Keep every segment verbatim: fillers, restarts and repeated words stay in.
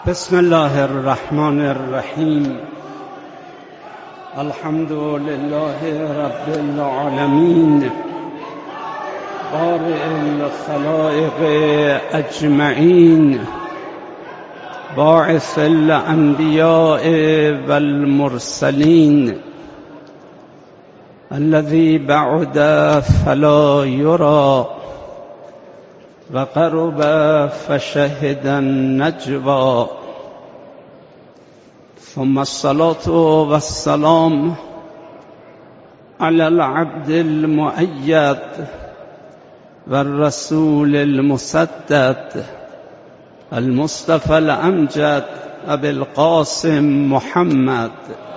بسم الله الرحمن الرحیم. الحمد لله رب العالمین بارئ الخلائق اجمعین باعث الانبیاء والمرسلین الذی بعد فلا یری و قرب فشهد النجوى ثم الصلاة والسلام على العبد المؤيد والرسول المسدد المصطفى الأمجد أبي القاسم محمد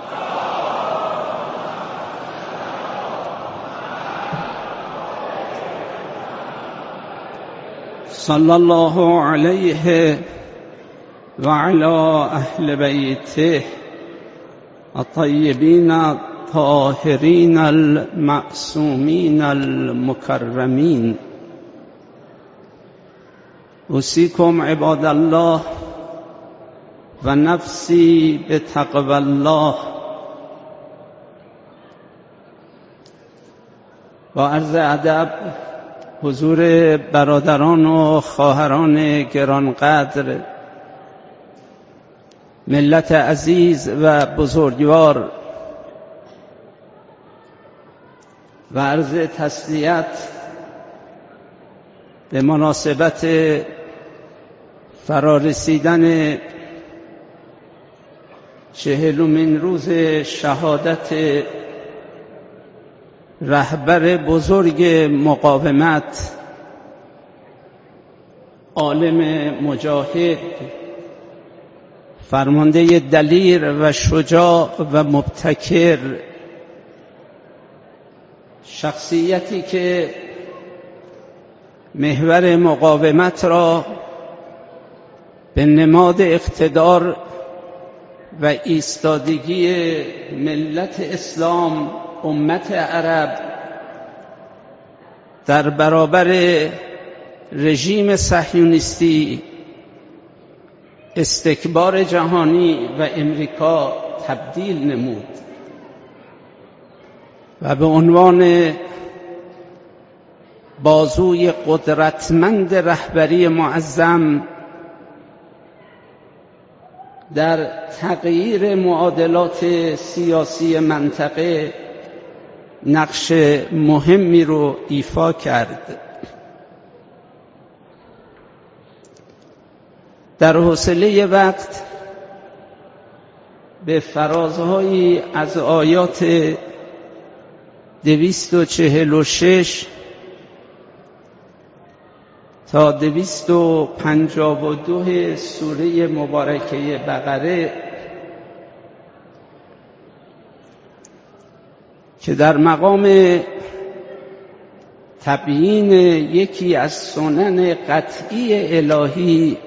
صلى الله عليه وعلى أهل بيته الطيبين الطاهرين المعصومين المكرمين. أوصيكم عباد الله ونفسي بتقوى الله. با عرض ادب حضور برادران و خواهران گرانقدر، ملت عزیز و بزرگوار، و عرض تسلیت به مناسبت فرارسیدن چهلمین روز شهادت رهبر بزرگ مقاومت، عالم مجاهد، فرمانده دلیر و شجاع و مبتکر، شخصیتی که محور مقاومت را به نماد اقتدار و ایستادگی ملت اسلام، امت عرب در برابر رژیم صهیونیستی، استکبار جهانی و امریکا تبدیل نمود و به عنوان بازوی قدرتمند رهبری معظم در تغییر معادلات سیاسی منطقه نقش مهمی رو ایفا کرد. در حوصله وقت به فرازهایی از آیات دویست و چهل و شش تا دویست و پنجاه و دو سوره مبارکه بقره که در مقام تبیین یکی از سنن قطعی الهی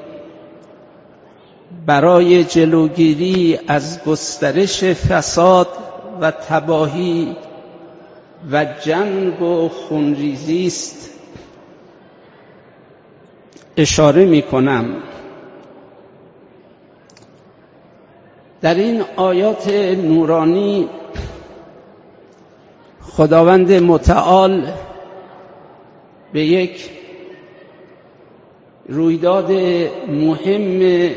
برای جلوگیری از گسترش فساد و تباهی و جنگ و خونریزی است اشاره می کنم. در این آیات نورانی خداوند متعال به یک رویداد مهم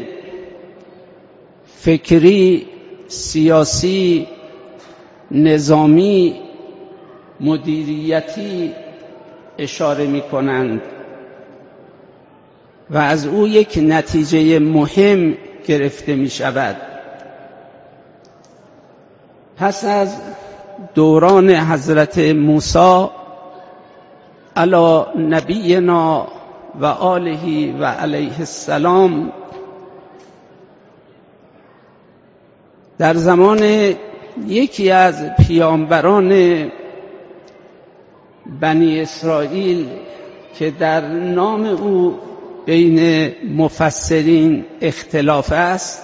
فکری، سیاسی، نظامی، مدیریتی اشاره می کنند و از او یک نتیجه مهم گرفته می شود. پس از دوران حضرت موسی علی نبینا و آله و علیه السلام، در زمان یکی از پیامبران بنی اسرائیل که در نام او بین مفسرین اختلاف است،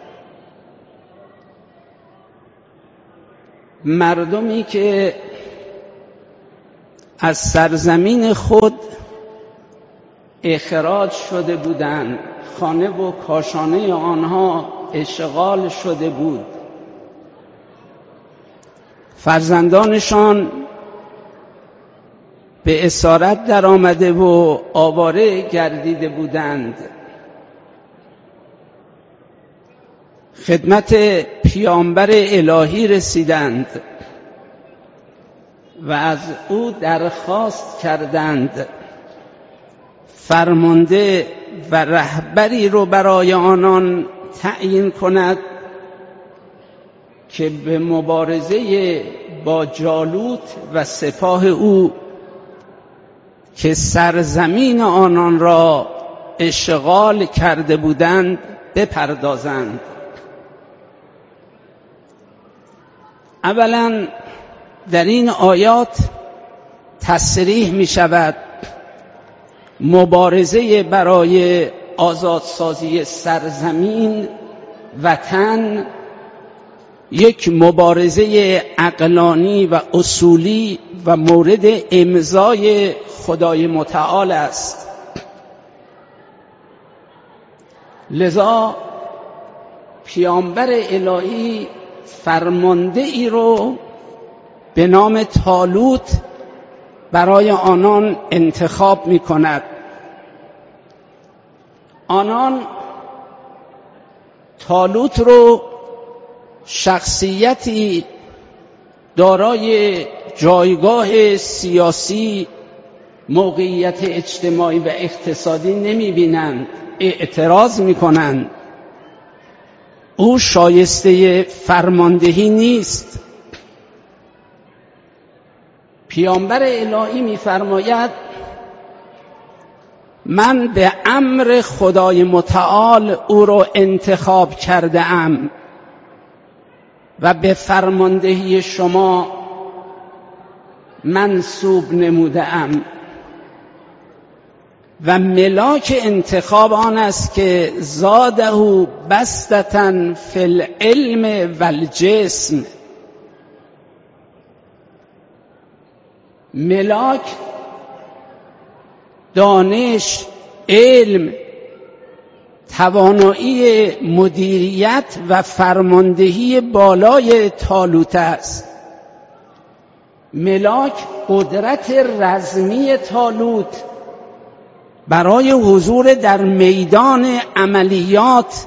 مردمی که از سرزمین خود اخراج شده بودند، خانه و کاشانه آنها اشغال شده بود، فرزندانشان به اسارت در آمده و آواره گردیده بودند. خدمت پیامبر الهی رسیدند و از او درخواست کردند فرمانده و رهبری رو برای آنان تعیین کند که به مبارزه با جالوت و سپاه او که سرزمین آنان را اشغال کرده بودند بپردازند. اولا در این آیات تصریح می شود مبارزه برای آزادسازی سرزمین، وطن، یک مبارزه عقلانی و اصولی و مورد امضای خدای متعال است. لذا پیامبر الهی فرمانده ای رو به نام طالوت برای آنان انتخاب می کند. آنان طالوت رو شخصیتی دارای جایگاه سیاسی، موقعیت اجتماعی و اقتصادی نمی بینند، اعتراض می کنند. او شایسته فرماندهی نیست. پیامبر الهی می فرماید من به امر خدای متعال او را انتخاب کرده ام و به فرماندهی شما منسوب نموده ام و ملاک انتخاب آن است که زاده بسطة فی العلم و الجسم. ملاک دانش، علم، توانایی مدیریت و فرماندهی بالای طالوت است. ملاک قدرت رزمی طالوت برای حضور در میدان عملیات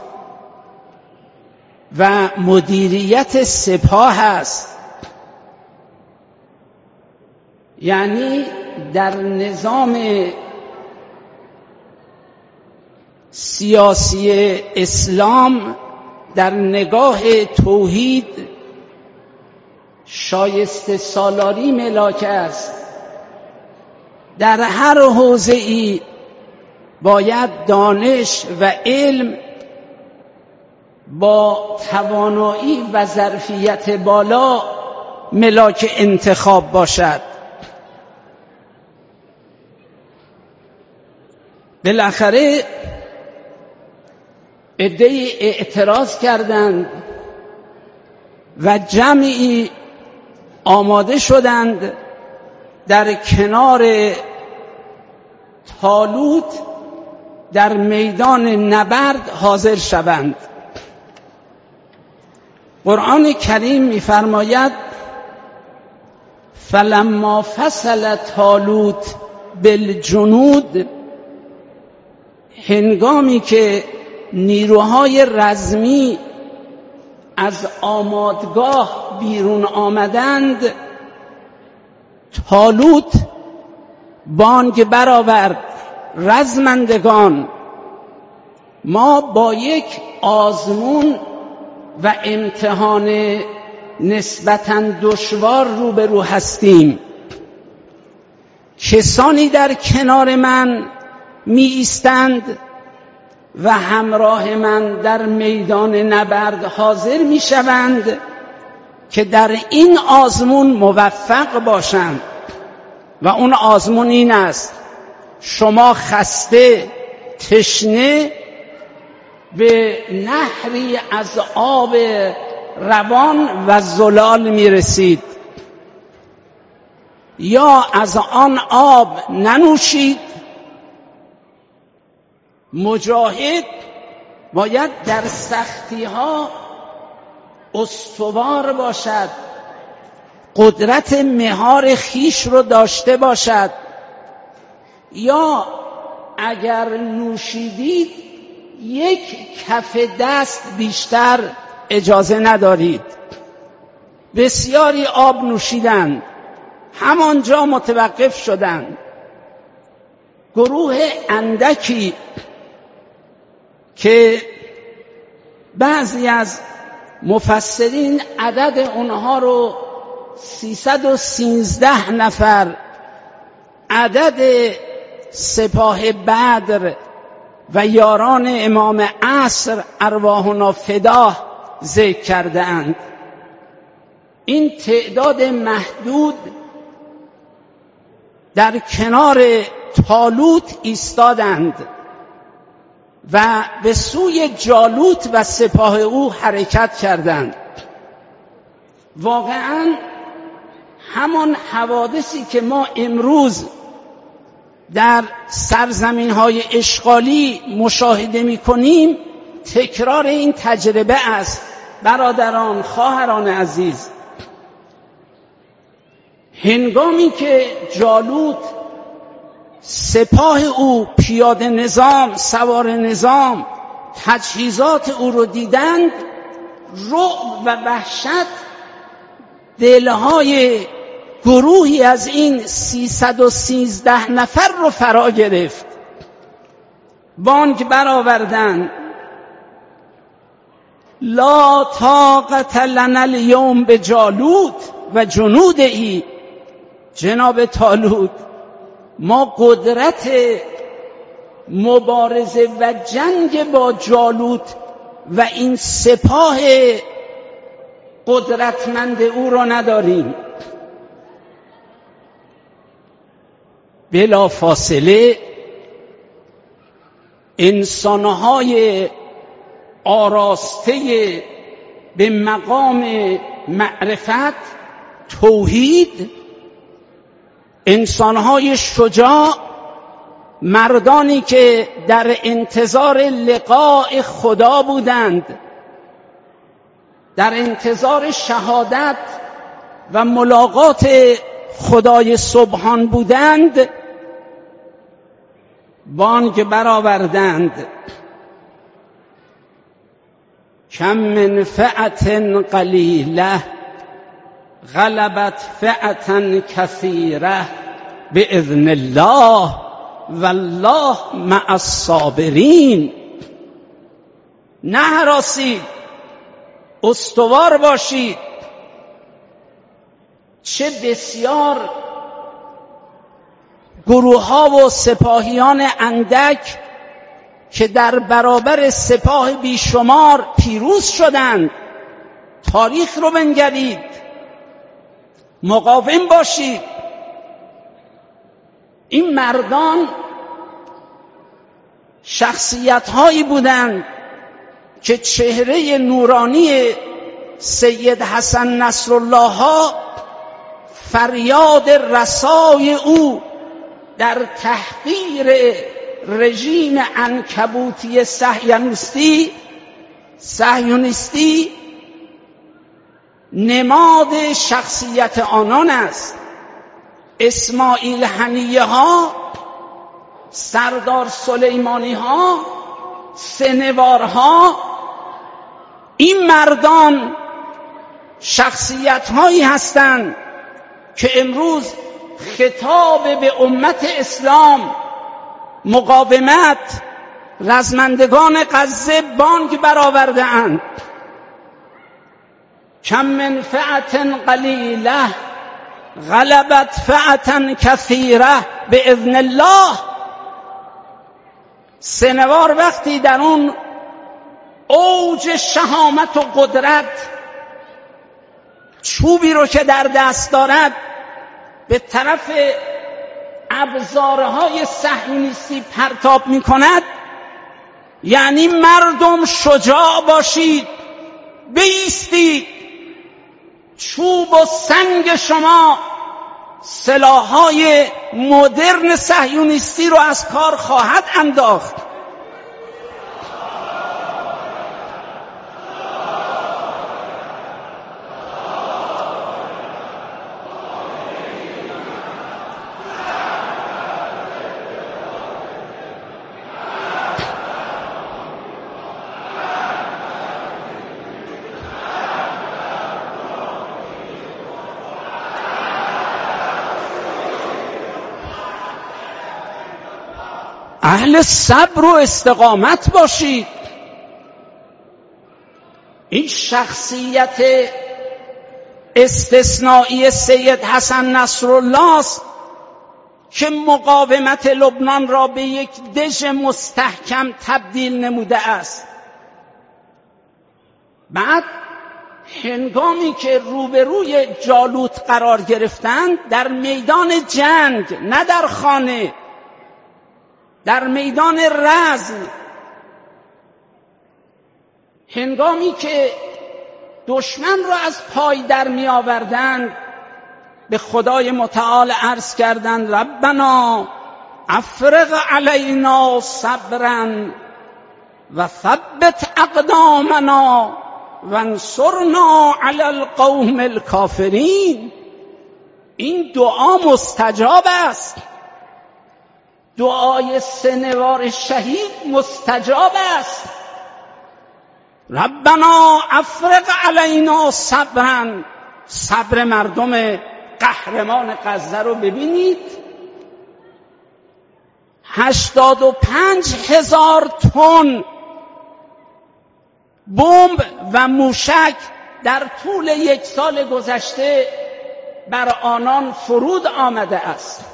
و مدیریت سپاه است. یعنی در نظام سیاسی اسلام در نگاه توحید شایسته سالاری ملاک است. در هر حوزه‌ای باید دانش و علم با توانایی و ظرفیت بالا ملاک انتخاب باشد. بالاخره عده‌ای اعتراض کردند و جمعی آماده شدند در کنار طالوت در میدان نبرد حاضر شوند. قرآن کریم می‌فرماید فلما فصل طالوت بالجنود، هنگامی که نیروهای رزمی از آمادگاه بیرون آمدند، طالوت بانگ برآورد رزمندگان، ما با یک آزمون و امتحان نسبتاً دشوار روبرو هستیم. کسانی در کنار من می ایستند و همراه من در میدان نبرد حاضر می شوند که در این آزمون موفق باشند و اون آزمون این است: شما خسته، تشنه به نهری از آب روان و زلال می رسید، یا از آن آب ننوشید مجاهد باید در سختی ها استوار باشد، قدرت مهار خیش رو داشته باشد. یا اگر نوشیدید یک کف دست بیشتر اجازه ندارید. بسیاری آب نوشیدند، همانجا متوقف شدند. گروه اندکی که بعضی از مفسرین عدد اونها رو سیصد و سیزده نفر عدد سپاه بدر و یاران امام عصر ارواحنا فداه ذکر کرده اند. این تعداد محدود در کنار طالوت ایستادند و به سوی جالوت و سپاه او حرکت کردند. واقعاً همان حوادثی که ما امروز در سرزمین‌های اشغالی مشاهده می‌کنیم تکرار این تجربه است. برادران، خواهران عزیز، هنگامی که جالوت سپاه او، پیاده نظام، سوار نظام، تجهیزات او رو دیدند، رعب و وحشت دلهای گروهی از این سیصد و سیزده نفر رو فرا گرفت. بانگ برآوردند: لا طاقت لنا اليوم بجالوت و جنوده. جناب طالوت، ما قدرت مبارزه و جنگ با جالوت و این سپاه قدرتمند او را نداریم. بلا فاصله انسانهای آراسته به مقام معرفت، توحید، انسانهای شجاع، مردانی که در انتظار لقاء خدا بودند، در انتظار شهادت و ملاقات خدای سبحان بودند، بانگ برآوردند: کم من فئة قلیله غلبت فئة کثیره باذن الله والله مع الصابرین. نه هراسید، استوار باشید. چه بسیار گروه ها و سپاهیان اندک که در برابر سپاه بیشمار پیروز شدند. تاریخ رو بنگرید، مقاوم باشید. این مردان شخصیت هایی بودند که چهره نورانی سید حسن نصرالله ها فریاد رسای او در تحقیر رژیم عنکبوتی صهیونیستی صهیونیستی نماد شخصیت آنان است. اسماعیل حنیه ها، سردار سلیمانی ها، سنوار ها، این مردان شخصیت هایی هستند که امروز خطاب به امت اسلام، مقاومت، رزمندگان غزه بانگ برآورده اند: کم من فئة قلیله غلبت فئة کثیره باذن الله. سنوار وقتی در اون اوج شهامت و قدرت چوبی رو که در دست دارد به طرف ابزارهای صهیونیستی پرتاب می کند، یعنی مردم شجاع باشید، بایستید. چوب و سنگ شما سلاح‌های مدرن صهیونیستی رو از کار خواهد انداخت. اهل صبر و استقامت باشید. این شخصیت استثنایی سید حسن نصرالله است که مقاومت لبنان را به یک دژ مستحکم تبدیل نموده است. بعد هنگامی که روبروی جالوت قرار گرفتند در میدان جنگ، نه در خانه، در میدان رزم، هنگامی که دشمن را از پای در می آوردند به خدای متعال عرض کردند ربنا افرغ علینا صبرا و ثبت اقدامنا وانصرنا علی القوم الکافرین. این دعا مستجاب است. دعای سنوار شهید مستجاب است. ربنا افرغ علینا صبرا. صبر مردم قهرمان غزه رو ببینید. هشتاد و پنج هزار تن بمب و موشک در طول یک سال گذشته بر آنان فرود آمده است.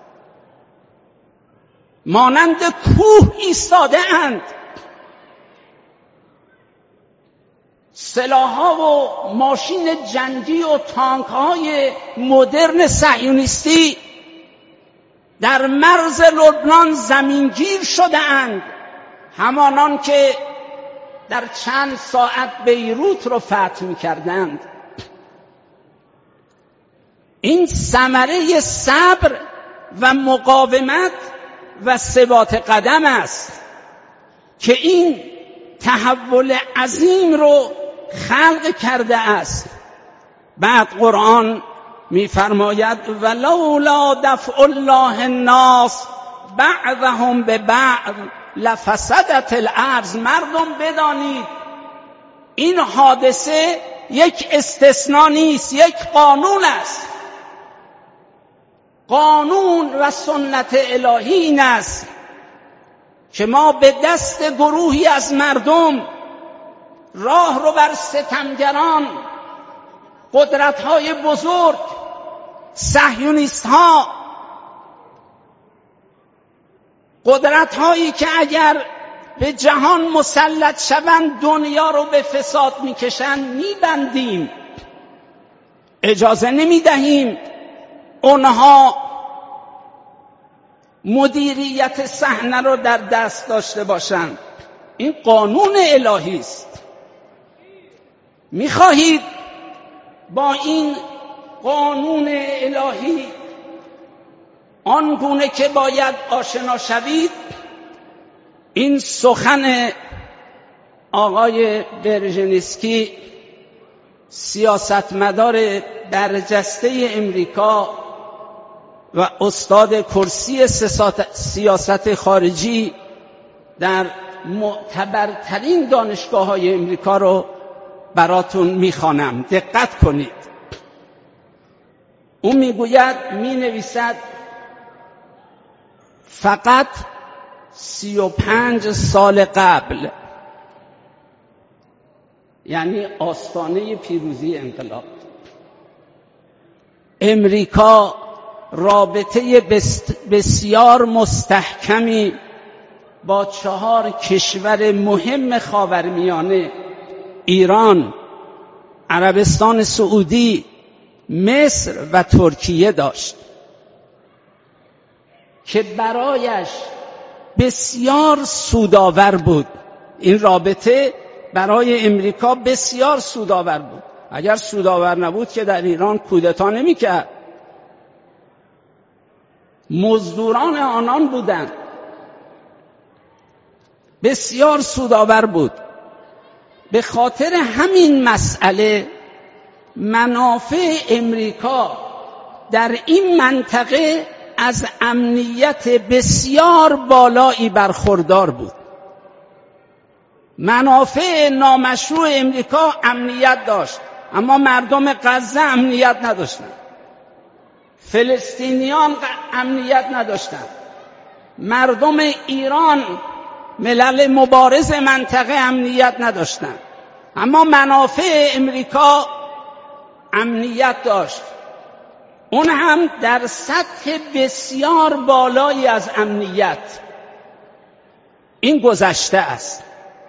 مانند کوه ایستاده اند. سلاح‌ها و ماشین جنگی و تانک‌های مدرن صهیونیستی در مرز لبنان زمینگیر شده اند، همانان که در چند ساعت بیروت رو فتح می‌کردند. این ثمره صبر و مقاومت و ثبات قدم است که این تحول عظیم رو خلق کرده است. بعد قرآن می‌فرماید ولولا دفع الله الناس بعضهم ببعض لفسدت الارض. مردم بدانید این حادثه یک استثناء نیست، یک قانون است. قانون و سنت الهی این است که ما به دست گروهی از مردم راه رو بر ستمگران، قدرت‌های بزرگ، صهیونیست‌ها، قدرت‌هایی که اگر به جهان مسلط شوند دنیا رو به فساد می‌کشند می‌بندیم. اجازه نمی‌دهیم اونها مدیریت صحنه رو در دست داشته باشند. این قانون الهی است. می‌خواهید با این قانون الهی آنگونه که باید آشنا شوید؟ این سخن آقای برژنسکی، سیاستمدار برجسته امریکا و استاد کرسی سیاست خارجی در معتبرترین دانشگاه‌های امریکا رو براتون میخوانم. دقت کنید. او میگوید، مینویسد فقط سی و پنج سال قبل، یعنی آستانه پیروزی انقلاب، امریکا رابطه بسیار مستحکمی با چهار کشور مهم خاورمیانه، ایران، عربستان سعودی، مصر و ترکیه داشت که برایش بسیار سودآور بود. این رابطه برای امریکا بسیار سودآور بود. اگر سودآور نبود که در ایران کودتا نمی‌کرد. مزدوران آنان بودند. بسیار سودآور بود. به خاطر همین مسئله منافع امریکا در این منطقه از امنیت بسیار بالایی برخوردار بود. منافع نامشروع امریکا امنیت داشت، اما مردم غزه امنیت نداشتند. فلسطینیان امنیت نداشتند. مردم ایران ملل مبارز منطقه امنیت نداشتن، اما منافع امریکا امنیت داشت، اون هم در سطح بسیار بالایی از امنیت. این گذشته است،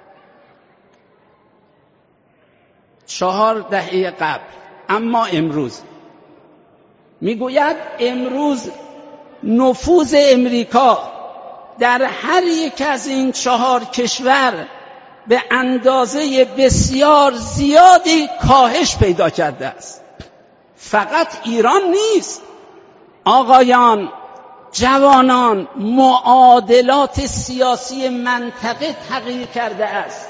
چهار دهه قبل. اما امروز میگوید امروز نفوذ امریکا در هر یک از این چهار کشور به اندازه بسیار زیادی کاهش پیدا کرده است. فقط ایران نیست آقایان، جوانان، معادلات سیاسی منطقه تغییر کرده است.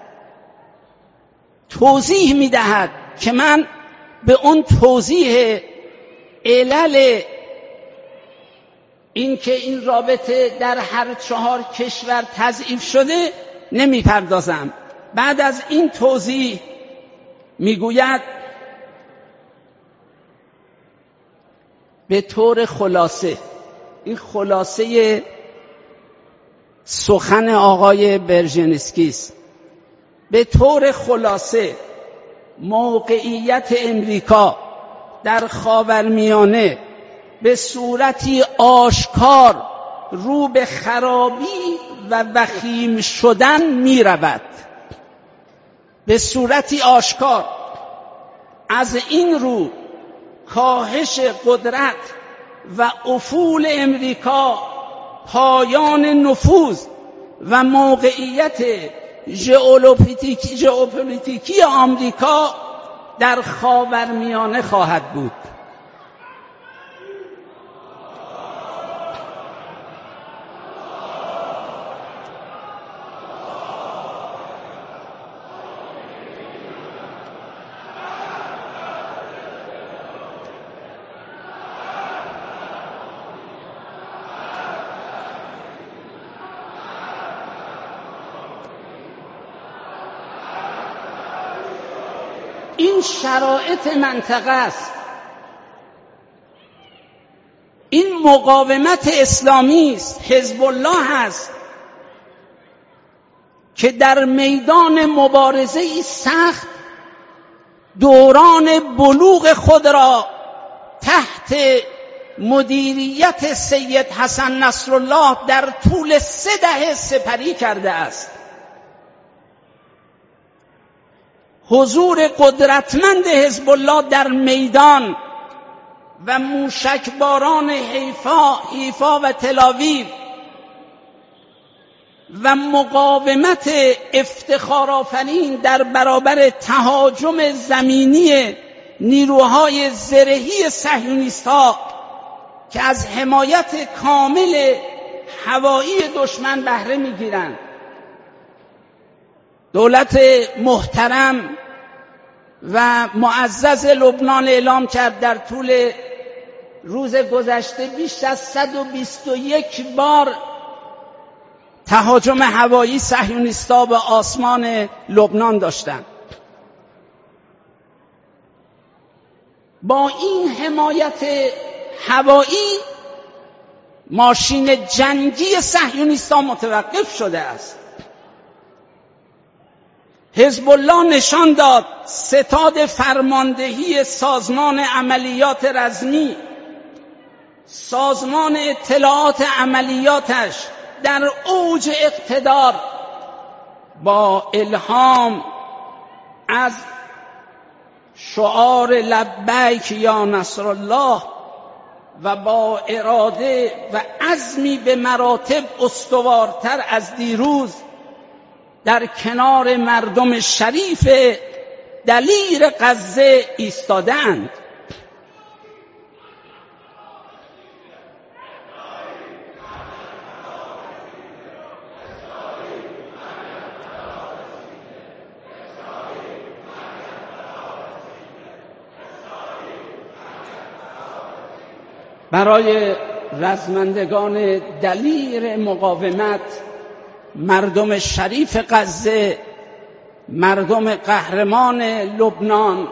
توضیح میدهد که من به اون توضیح علل این که این رابطه در هر چهار کشور تضعیف شده نمیپردازم. بعد از این توضیح میگوید به طور خلاصه، این خلاصه سخن آقای برژنسکی است، به طور خلاصه موقعیت امریکا در خاورمیانه به صورتی آشکار رو به خرابی و وخیم شدن می رود. به صورتی آشکار. از این رو کاهش قدرت و افول امریکا، پایان نفوذ و موقعیت ژئوپلیتیکی ژئوپلیتیکی آمریکا در خاورمیانه خواهد بود. این شرایط منطقه است. این مقاومت اسلامی است، حزب الله است که در میدان مبارزه سخت دوران بلوغ خود را تحت مدیریت سید حسن نصرالله در طول سه دهه سپری کرده است. حضور قدرتمند حزب الله در میدان و موشکباران حیفا حیفا و تل‌آویو و مقاومت افتخارآفرین در برابر تهاجم زمینی نیروهای زرهی صهیونیست‌ها که از حمایت کامل هوایی دشمن بهره می‌گیرند. دولت محترم و معزز لبنان اعلام کرد در طول روز گذشته بیش از صد و بیست و یک بار تهاجم هوایی صهیونیست‌ها به آسمان لبنان داشتند. با این حمایت هوایی ماشین جنگی صهیونیست‌ها متوقف شده است. حزب الله نشان داد ستاد فرماندهی سازمان عملیات رزمی، سازمان اطلاعات عملیاتش در اوج اقتدار با الهام از شعار لبیک یا نصرالله و با اراده و عزمی به مراتب استوارتر از دیروز در کنار مردم شریف دلیر غزه ایستادند. برای رزمندگان دلیر مقاومت، مردم شریف غزه، مردم قهرمان لبنان،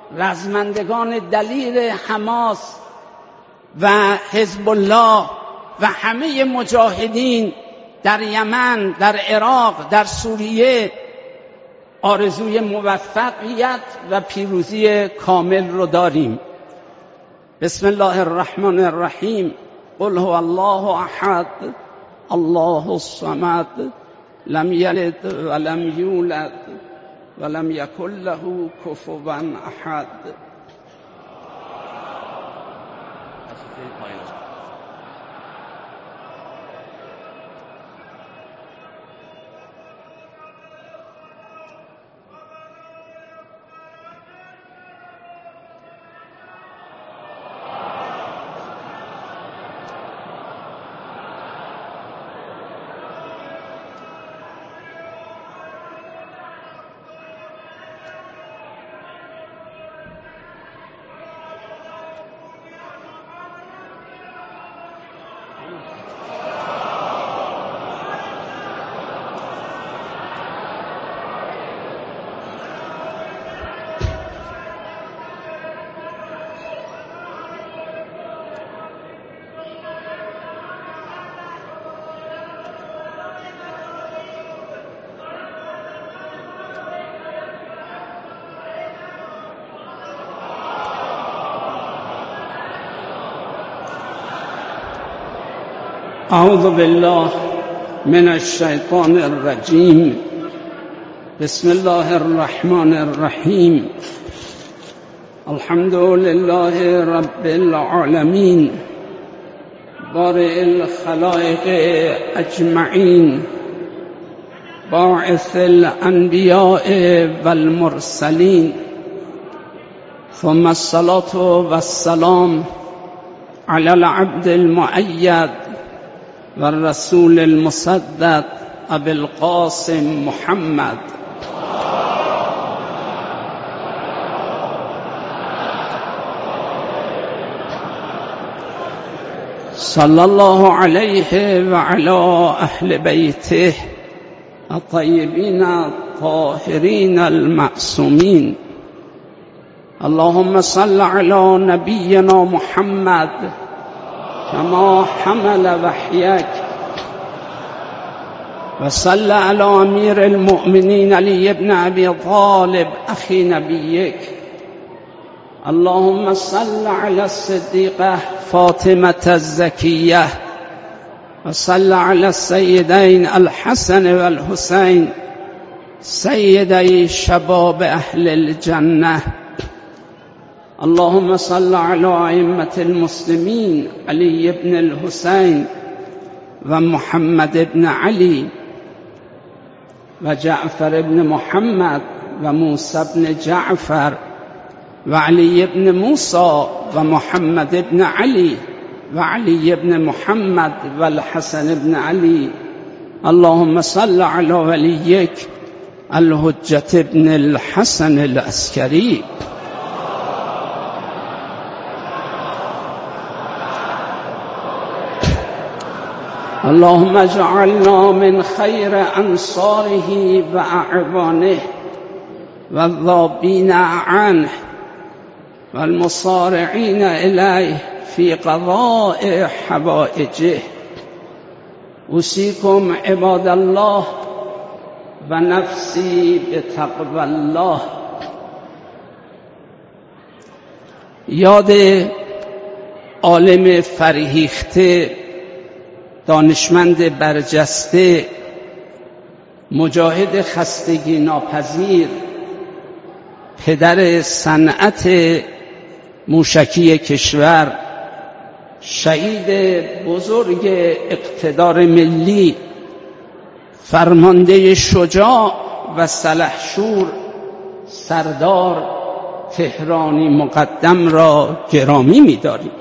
رزمندگان دلیر حماس و حزب الله و همه مجاهدین در یمن، در عراق، در سوریه آرزوی موفقیت و پیروزی کامل رو داریم. بسم الله الرحمن الرحیم. قل هو الله احد الله الصمد لم یلد ولم یولد ولم یکن له کفوا احد. اعوذ بالله من الشیطان الرجیم. بسم الله الرحمن الرحیم. الحمد لله رب العالمین بارئ الخلائق اجمعین باعث الانبیاء والمرسلین ثم الصلاة والسلام على العبد المؤید والرسول المصدق ابي القاسم محمد. صلى الله عليه وعلى أهل بيته الطيبين الطاهرين المعصومين. اللهم صل على نبينا محمد كما حمل وحيك وصل على أمير المؤمنين علي بن أبي طالب أخي نبيك. اللهم صل على الصديقة فاطمة الزكية وصل على السيدين الحسن والحسين سيدي شباب أهل الجنة. اللهم صل على أئمة المسلمين علي بن الحسين ومحمد بن علي وجعفر بن محمد وموسى بن جعفر وعلي بن موسى ومحمد بن علي وعلي بن محمد والحسن بن علي. اللهم صل على وليك الحجة بن الحسن العسكري. اللهم اجعلنا من خير أنصاره وأعوانه والذابين عنه والمصارعين إليه في قضاء حوائجه. أوصيكم عباد الله ونفسي بتقوى الله. یاد عالم فرهیخته، دانشمند برجسته، مجاهد خستگی ناپذیر، پدر صنعت موشکی کشور، شهید بزرگ اقتدار ملی، فرمانده شجاع و سلحشور، سردار تهرانی مقدم را گرامی می‌داریم.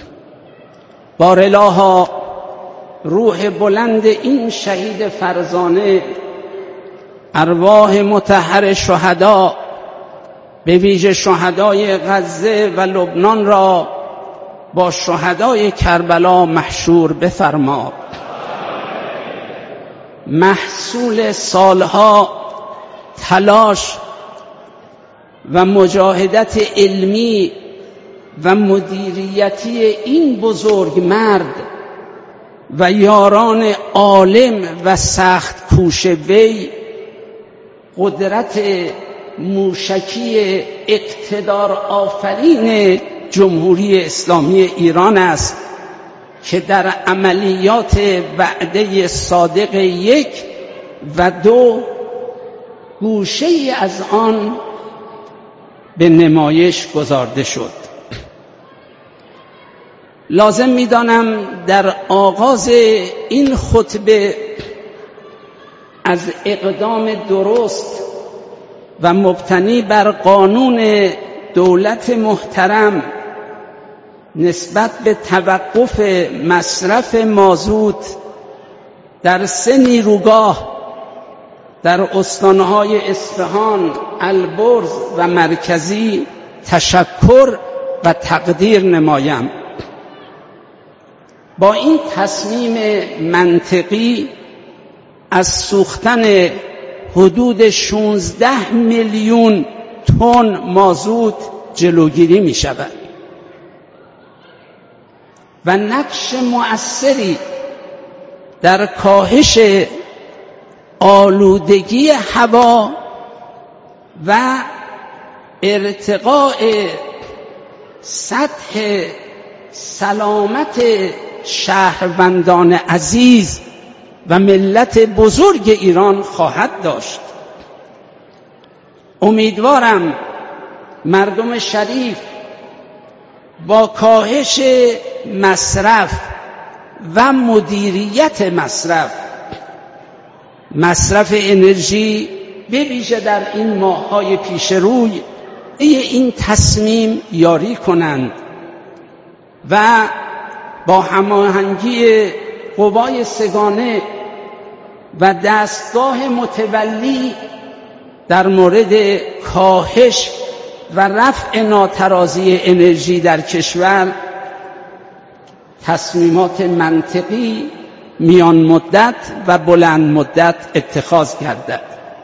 بارالها روح بلند این شهید فرزانه، ارواح مطهر شهدا، به ویژه شهدای غزه و لبنان را با شهدای کربلا محشور بفرما. محصول سالها تلاش و مجاهدت علمی و مدیریتی این بزرگ مرد و یاران عالم و سخت کوش وی قدرت موشکی اقتدار آفرین جمهوری اسلامی ایران است که در عملیات وعده صادق یک و دو گوشه ای از آن به نمایش گذارده شد. لازم می‌دانم در آغاز این خطبه از اقدام درست و مبتنی بر قانون دولت محترم نسبت به توقف مصرف مازوت در سه نیروگاه در استانهای اصفهان، البرز و مرکزی تشکر و تقدیر نمایم. با این تصمیم منطقی از سوختن حدود شانزده میلیون تن مازوت جلوگیری می شود و نقش مؤثری در کاهش آلودگی هوا و ارتقاء سطح سلامت شهروندان عزیز و ملت بزرگ ایران خواهد داشت. امیدوارم مردم شریف با کاهش مصرف و مدیریت مصرف مصرف انرژی به ویژه در این ماه‌های پیش روی این تصمیم یاری کنند و با هماهنگی قوای سگانه و دستگاه متولی در مورد کاهش و رفع ناترازی انرژی در کشور تصمیمات منطقی میان مدت و بلند مدت اتخاذ گردد.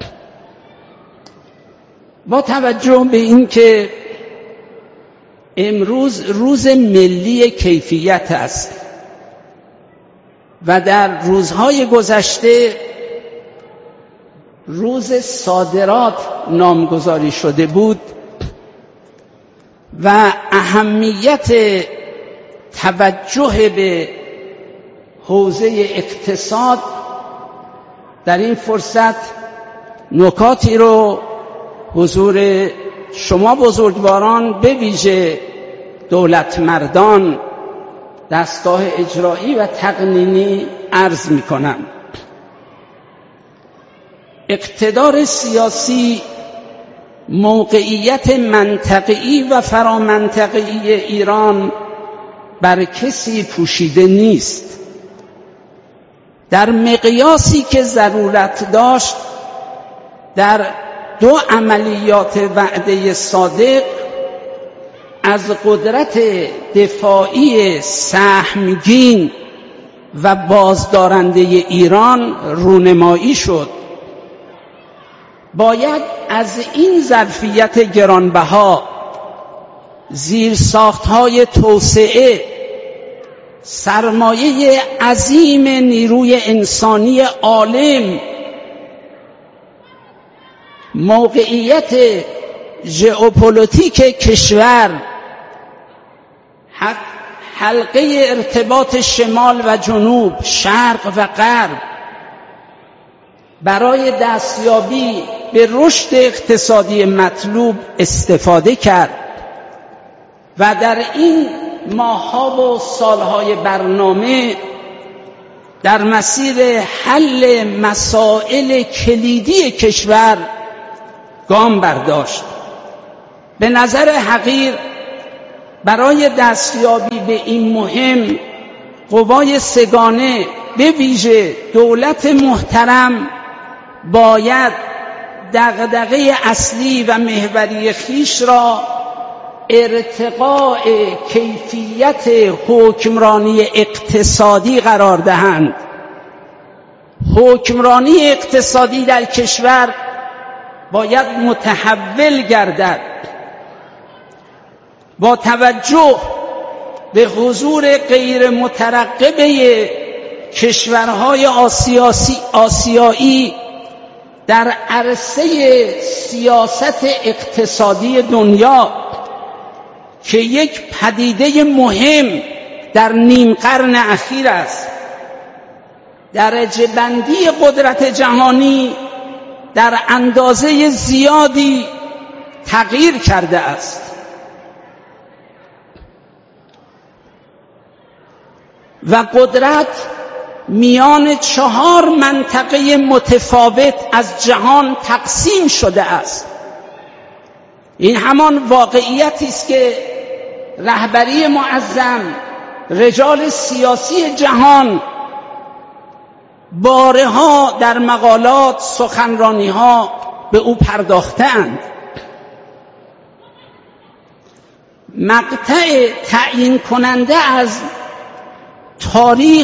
با توجه به اینکه امروز روز ملی کیفیت است و در روزهای گذشته روز صادرات نامگذاری شده بود و اهمیت توجه به حوزه اقتصاد در این فرصت نکاتی رو حضور شما بزرگواران به ویژه دولت مردان دستگاه اجرایی و تقنینی عرض می کنم. اقتدار سیاسی موقعیت منطقه‌ای و فرامنطقه‌ای ایران بر کسی پوشیده نیست. در مقیاسی که ضرورت داشت در دو عملیات وعده صادق از قدرت دفاعی سهمگین و بازدارنده ایران رونمایی شد. باید از این ظرفیت گرانبها زیرساخت‌های توسعه سرمایه عظیم نیروی انسانی عالم موقعیت ژئوپلیتیک کشور حلقه ارتباط شمال و جنوب شرق و غرب برای دستیابی به رشد اقتصادی مطلوب استفاده کرد و در این ماه‌ها و سالهای برنامه در مسیر حل مسائل کلیدی کشور گام برداشت. به نظر حقیر برای دستیابی به این مهم قوای سگانه به ویژه دولت محترم باید دغدغه اصلی و محوری خیش را ارتقاء کیفیت حکمرانی اقتصادی قرار دهند. حکمرانی اقتصادی در کشور باید متحول گردد با توجه به حضور غیر مترقبه کشورهای آسیاسی آسیایی در عرصه سیاست اقتصادی دنیا که یک پدیده مهم در نیم قرن اخیر است، درجه بندی قدرت جهانی در اندازه زیادی تغییر کرده است و قدرت میان چهار منطقه متفاوت از جهان تقسیم شده است. این همان واقعیتی است که رهبری معظم، رجال سیاسی جهان بارها در مقالات، سخنرانی‌ها به او پرداختند. مقطع تعیین کننده از تاریخ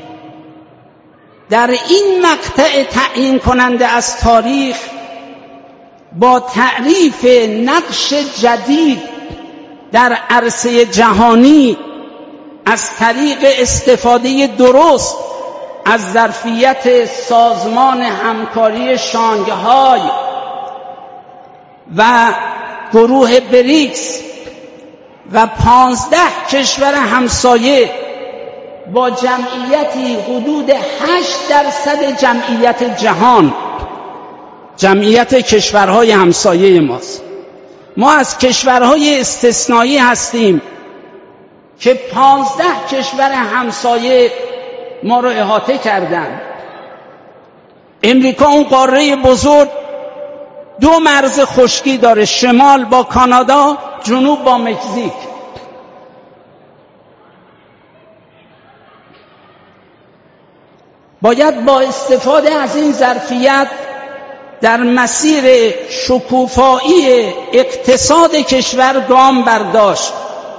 در این مقطع تعیین کننده از تاریخ با تعریف نقش جدید در عرصه جهانی از طریق استفاده درست از ظرفیت سازمان همکاری شانگهای و گروه بریکس و پانزده کشور همسایه با جمعیتی حدود هشت درصد جمعیت جهان، جمعیت کشورهای همسایه ماست. ما از کشورهای استثنایی هستیم که پانزده کشور همسایه ما رو احاطه کردن. امریکا اون قاره بزرگ دو مرز خشکی داره، شمال با کانادا، جنوب با مکزیک. باید با استفاده از این ظرفیت در مسیر شکوفایی اقتصاد کشور گام برداشت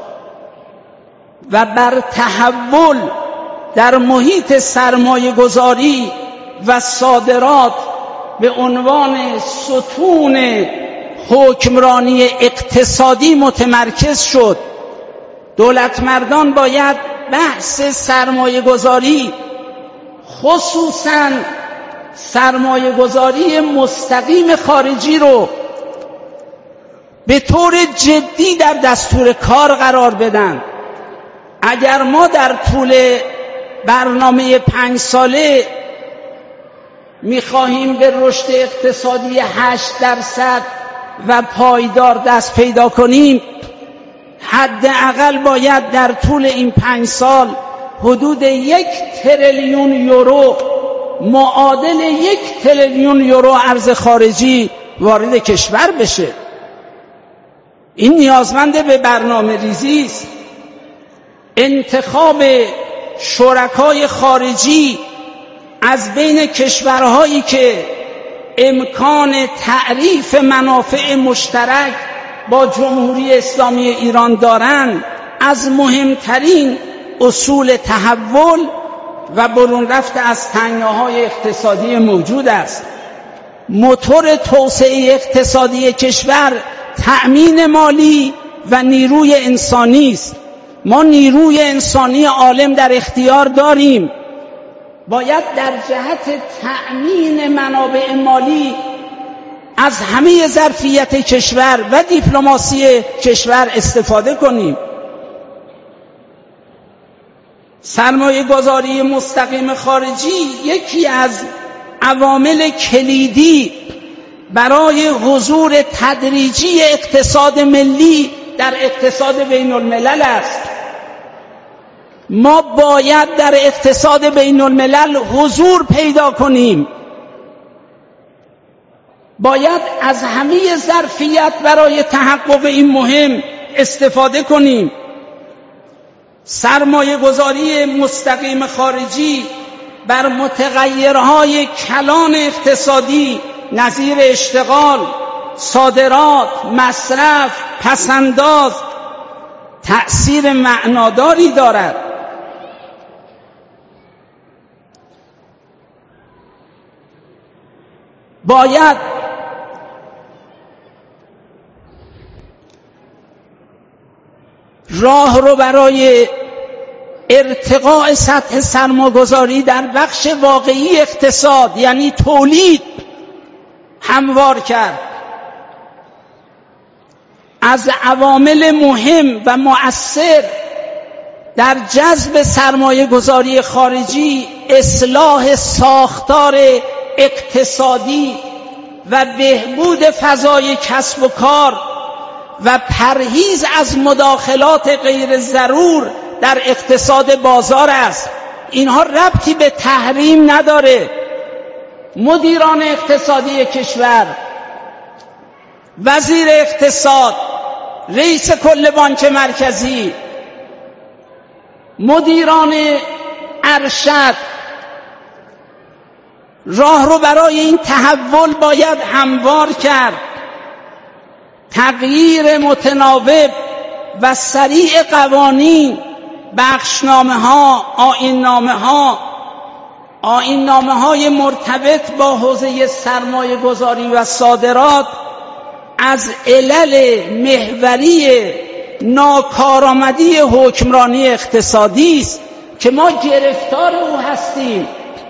و بر تحول در محیط سرمایه گذاری و صادرات به عنوان ستون حکمرانی اقتصادی متمرکز شد. دولت مردان باید بحث سرمایه گذاری، خصوصاً سرمایه گذاری مستقیم خارجی رو به طور جدی در دستور کار قرار بدن. اگر ما در طول برنامه پنج ساله میخواهیم به رشد اقتصادی هشت درصد و پایدار دست پیدا کنیم، حداقل باید در طول این پنج سال حدود یک تریلیون یورو معادل یک تریلیون یورو ارز خارجی وارد کشور بشه. این نیازمند به برنامه ریزی است. انتخاب شرکای خارجی از بین کشورهایی که امکان تعریف منافع مشترک با جمهوری اسلامی ایران دارند از مهمترین اصول تحول و برون رفت از تنگناهای اقتصادی موجود است. موتور توسعه اقتصادی کشور تأمین مالی و نیروی انسانی است. ما نیروی انسانی عالم در اختیار داریم. باید در جهت تأمین منابع مالی از همه ظرفیت کشور و دیپلماسی کشور استفاده کنیم. سرمایه گذاری مستقیم خارجی یکی از عوامل کلیدی برای حضور تدریجی اقتصاد ملی در اقتصاد بین الملل است. ما باید در اقتصاد بین الملل حضور پیدا کنیم. باید از همه ظرفیت برای تحقق این مهم استفاده کنیم. سرمایه گذاری مستقیم خارجی بر متغیرهای کلان اقتصادی نظیر اشتغال، صادرات، مصرف، پسنداز تأثیر معناداری دارد. باید راه رو برای ارتقاء سطح سرمایه‌گذاری در بخش واقعی اقتصاد یعنی تولید هموار کرد. از عوامل مهم و مؤثر در جذب سرمایه‌گذاری خارجی اصلاح ساختار اقتصادی و بهبود فضای کسب و کار و پرهیز از مداخلات غیر ضرور در اقتصاد بازار است. اینها ربطی به تحریم نداره. مدیران اقتصادی کشور، وزیر اقتصاد، رئیس کل بانک مرکزی، مدیران ارشد راه رو برای این تحول باید هموار کرد. تغییر متناوب و سریع قوانین، بخشنامه ها، آیین نامه ها، آیین نامه های مرتبط با حوزه سرمایه گذاری و صادرات از علل محوری ناکارآمدی حکمرانی اقتصادی است که ما گرفتار او هستیم.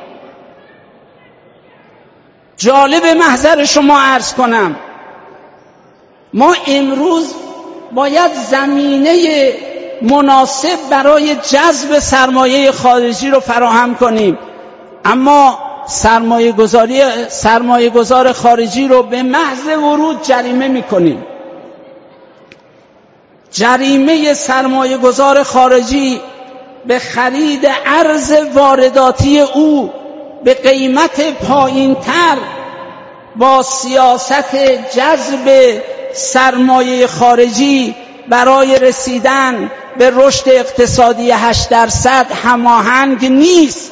جالب محضر شما عرض کنم، ما امروز باید زمینه مناسب برای جذب سرمایه خارجی رو فراهم کنیم، اما سرمایه گذاری سرمایه گذار خارجی رو به محض ورود جریمه میکنیم. جریمه سرمایه گذار خارجی به خرید ارز وارداتی او به قیمت پایین‌تر با سیاست جذب سرمایه خارجی برای رسیدن به رشد اقتصادی هشت درصد هماهنگ نیست.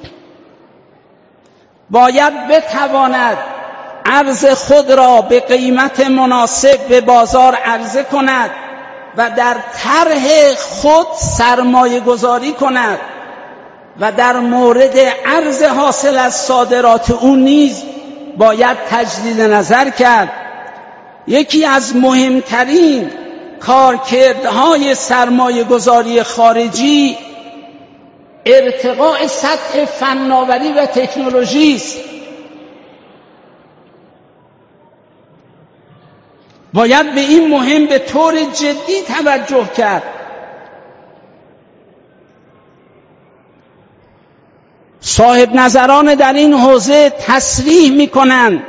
باید بتواند ارز خود را به قیمت مناسب به بازار عرضه کند و در طرح خود سرمایه گذاری کند و در مورد ارز حاصل از صادرات او نیز باید تجدید نظر کرد. یکی از مهمترین کارکردهای سرمایه گذاری خارجی ارتقاء سطح فناوری و تکنولوژی است. باید به این مهم به طور جدی توجه کرد. صاحب نظران در این حوزه تصریح می‌کنند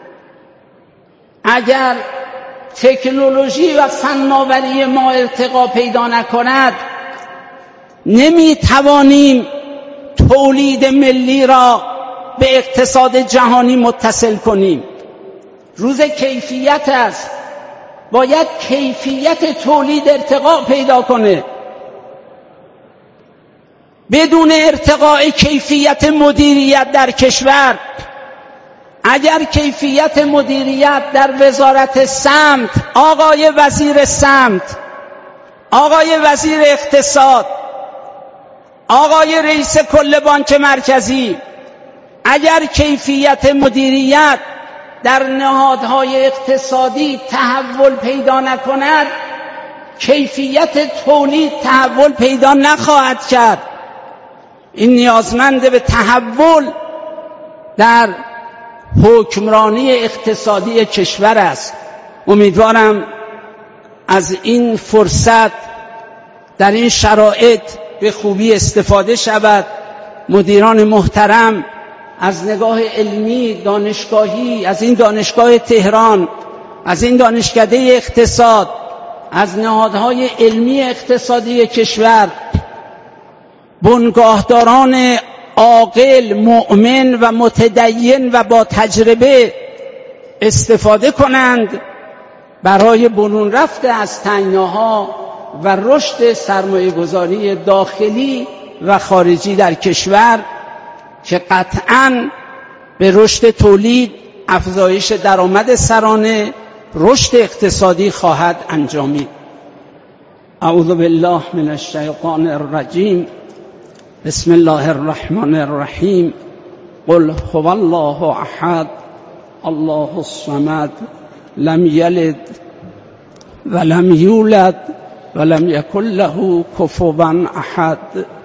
اگر تکنولوژی و فناوری ما ارتقا پیدا نکند نمی توانیم تولید ملی را به اقتصاد جهانی متصل کنیم. روز کیفیت است. باید کیفیت تولید ارتقا پیدا کنه. بدون ارتقاء کیفیت مدیریت در کشور، اگر کیفیت مدیریت در وزارت سمت، آقای وزیر سمت، آقای وزیر اقتصاد، آقای رئیس کل بانک مرکزی، اگر کیفیت مدیریت در نهادهای اقتصادی تحول پیدا نکند، کیفیت تولید تحول پیدا نخواهد کرد. این نیازمند به تحول در حکمرانی اقتصادی کشور است. امیدوارم از این فرصت در این شرایط به خوبی استفاده شود. مدیران محترم از نگاه علمی دانشگاهی، از این دانشگاه تهران، از این دانشکده اقتصاد، از نهادهای علمی اقتصادی کشور، بنگاهداران عاقل، مؤمن و متدین و با تجربه استفاده کنند برای برون رفت از تنگناها و رشد سرمایه‌گذاری داخلی و خارجی در کشور که قطعاً به رشد تولید، افزایش درآمد سرانه، رشد اقتصادی خواهد انجامید. اعوذ بالله من الشیطان الرجیم. بسم الله الرحمن الرحیم. قل هو الله احد الله الصمد لم یلد ولم یولد ولم یکن له کفوا احد.